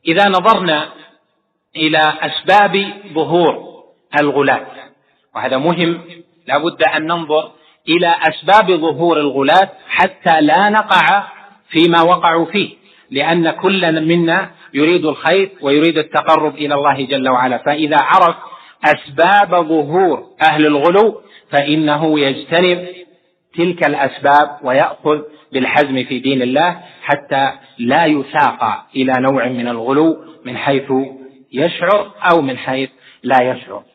إذا نظرنا إلى أسباب ظهور الغلاة، وهذا مهم، لا بد أن ننظر إلى أسباب ظهور الغلاة حتى لا نقع فيما وقعوا فيه، لأن كل منا يريد الخير ويريد التقرب إلى الله جل وعلا. فإذا عرف أسباب ظهور أهل الغلو فإنه يجتنب تلك الأسباب ويأخذ بالحزم في دين الله حتى لا يساق إلى نوع من الغلو من حيث يشعر أو من حيث لا يشعر.